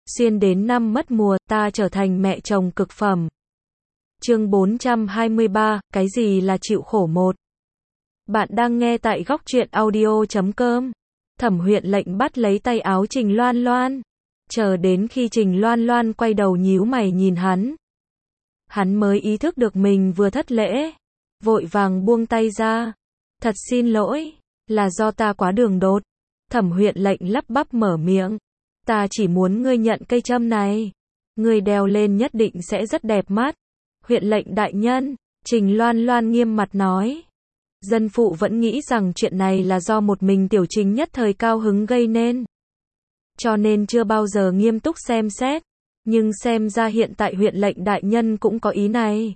Xuyên đến năm mất mùa, ta trở thành mẹ chồng cực phẩm. Chương 423, cái gì là chịu khổ một? Bạn đang nghe tại góc truyện audio.com. Thẩm Huyện Lệnh bắt lấy tay áo Trình Loan Loan. Chờ đến khi Trình Loan Loan quay đầu nhíu mày nhìn hắn. Hắn mới ý thức được mình vừa thất lễ. Vội vàng buông tay ra. Thật xin lỗi, là do ta quá đường đột. Thẩm Huyện Lệnh lắp bắp mở miệng. Ta chỉ muốn ngươi nhận cây châm này. Ngươi đeo lên nhất định sẽ rất đẹp mắt. Huyện lệnh đại nhân, Trình Loan Loan nghiêm mặt nói. Dân phụ vẫn nghĩ rằng chuyện này là do một mình Tiểu Trình nhất thời cao hứng gây nên. Cho nên chưa bao giờ nghiêm túc xem xét. Nhưng xem ra hiện tại huyện lệnh đại nhân cũng có ý này.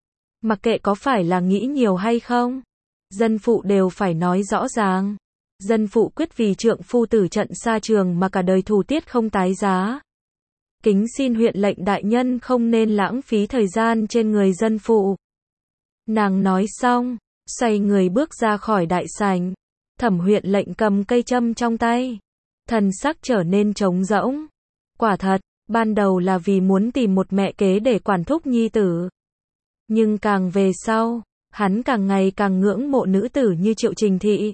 Mặc kệ có phải là nghĩ nhiều hay không, dân phụ đều phải nói rõ ràng. Dân phụ quyết vì trượng phu tử trận xa trường mà cả đời thù tiết không tái giá. Kính xin huyện lệnh đại nhân không nên lãng phí thời gian trên người dân phụ. Nàng nói xong, xoay người bước ra khỏi đại sảnh. Thẩm Huyện Lệnh cầm cây châm trong tay. Thần sắc trở nên trống rỗng. Quả thật, ban đầu là vì muốn tìm một mẹ kế để quản thúc nhi tử. Nhưng càng về sau, hắn càng ngày càng ngưỡng mộ nữ tử như Triệu Trình Thị.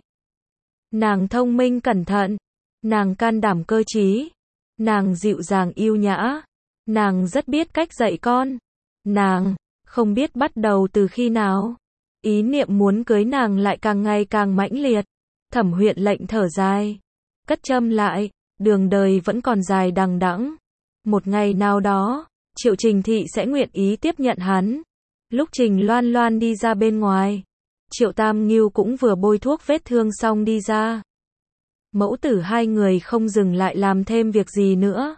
Nàng thông minh cẩn thận, nàng can đảm cơ trí, nàng dịu dàng yêu nhã, nàng rất biết cách dạy con. Nàng không biết bắt đầu từ khi nào, ý niệm muốn cưới nàng lại càng ngày càng mãnh liệt. Thẩm Huyện Lệnh thở dài, cất châm lại, đường đời vẫn còn dài đằng đẵng. Một ngày nào đó, Triệu Trình Thị sẽ nguyện ý tiếp nhận hắn. Lúc Trình Loan Loan đi ra bên ngoài, Triệu Tam Ngưu cũng vừa bôi thuốc vết thương xong đi ra. Mẫu tử hai người không dừng lại làm thêm việc gì nữa.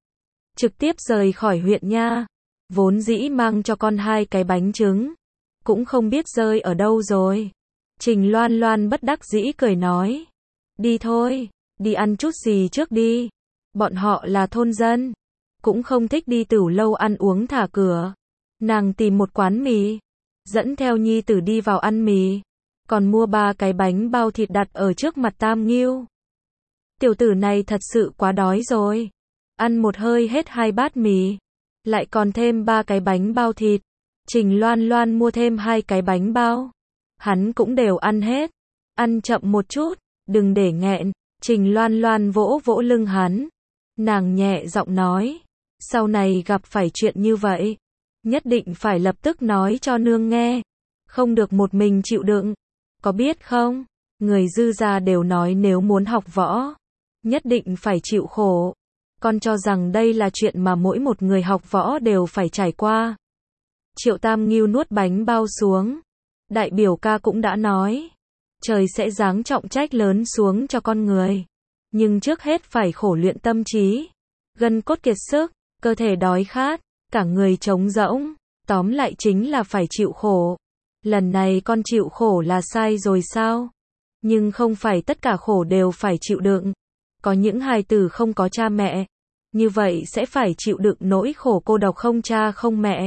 Trực tiếp rời khỏi huyện nha. Vốn dĩ mang cho con 2 cái bánh trứng. Cũng không biết rơi ở đâu rồi. Trình Loan Loan bất đắc dĩ cười nói. Đi thôi, đi ăn chút gì trước đi. Bọn họ là thôn dân. Cũng không thích đi tửu lâu ăn uống thả cửa. Nàng tìm một quán mì. Dẫn theo nhi tử đi vào ăn mì. Còn mua 3 cái bánh bao thịt đặt ở trước mặt Tam Ngưu. Tiểu tử này thật sự quá đói rồi. Ăn một hơi hết 2 bát mì. Lại còn thêm 3 cái bánh bao thịt. Trình Loan Loan mua thêm 2 cái bánh bao. Hắn cũng đều ăn hết. Ăn chậm một chút, đừng để nghẹn. Trình Loan Loan vỗ vỗ lưng hắn. Nàng nhẹ giọng nói. Sau này gặp phải chuyện như vậy, nhất định phải lập tức nói cho nương nghe. Không được một mình chịu đựng. Có biết không? Người dư gia đều nói nếu muốn học võ, nhất định phải chịu khổ. Con cho rằng đây là chuyện mà mỗi một người học võ đều phải trải qua. Triệu Tam Ngưu nuốt bánh bao xuống. Đại biểu ca cũng đã nói. Trời sẽ giáng trọng trách lớn xuống cho con người. Nhưng trước hết phải khổ luyện tâm trí. Gân cốt kiệt sức, cơ thể đói khát, cả người trống rỗng. Tóm lại chính là phải chịu khổ. Lần này con chịu khổ là sai rồi sao? Nhưng không phải tất cả khổ đều phải chịu đựng. Có những hài tử không có cha mẹ. Như vậy sẽ phải chịu đựng nỗi khổ cô độc không cha không mẹ.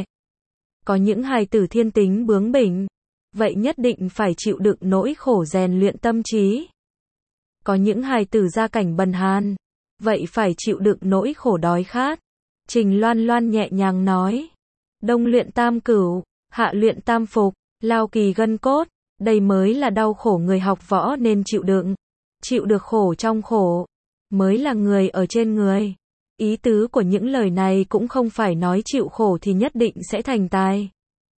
Có những hài tử thiên tính bướng bỉnh. Vậy nhất định phải chịu đựng nỗi khổ rèn luyện tâm trí. Có những hài tử gia cảnh bần hàn. Vậy phải chịu đựng nỗi khổ đói khát. Trình Loan Loan nhẹ nhàng nói. Đông luyện tam cửu, hạ luyện tam phục, lao kỳ gân cốt. Đây mới là đau khổ người học võ nên chịu đựng. Chịu được khổ trong khổ, mới là người ở trên người. Ý tứ của những lời này cũng không phải nói chịu khổ thì nhất định sẽ thành tài.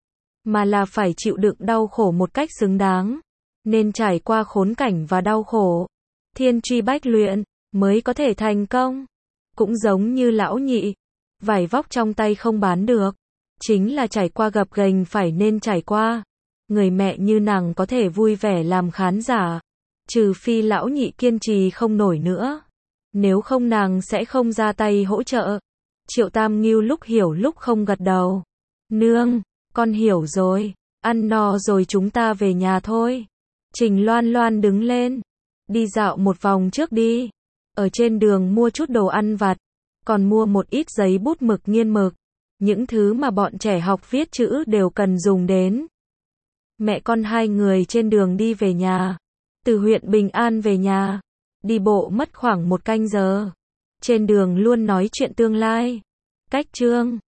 Mà là phải chịu đựng đau khổ một cách xứng đáng. Nên trải qua khốn cảnh và đau khổ. Thiên truy bách luyện, mới có thể thành công. Cũng giống như lão nhị. Vải vóc trong tay không bán được. Chính là trải qua gập ghềnh phải nên trải qua. Người mẹ như nàng có thể vui vẻ làm khán giả. Trừ phi lão nhị kiên trì không nổi nữa. Nếu không nàng sẽ không ra tay hỗ trợ. Triệu Tam Ngưu lúc hiểu lúc không gật đầu. Nương, con hiểu rồi. Ăn no rồi chúng ta về nhà thôi. Trình Loan Loan đứng lên. Đi dạo một vòng trước đi. Ở trên đường mua chút đồ ăn vặt. Còn mua một ít giấy bút mực nghiên mực. Những thứ mà bọn trẻ học viết chữ đều cần dùng đến. Mẹ con 2 người trên đường đi về nhà. Từ huyện Bình An về nhà. Đi bộ mất khoảng 1 canh giờ. Trên đường luôn nói chuyện tương lai. Cách chương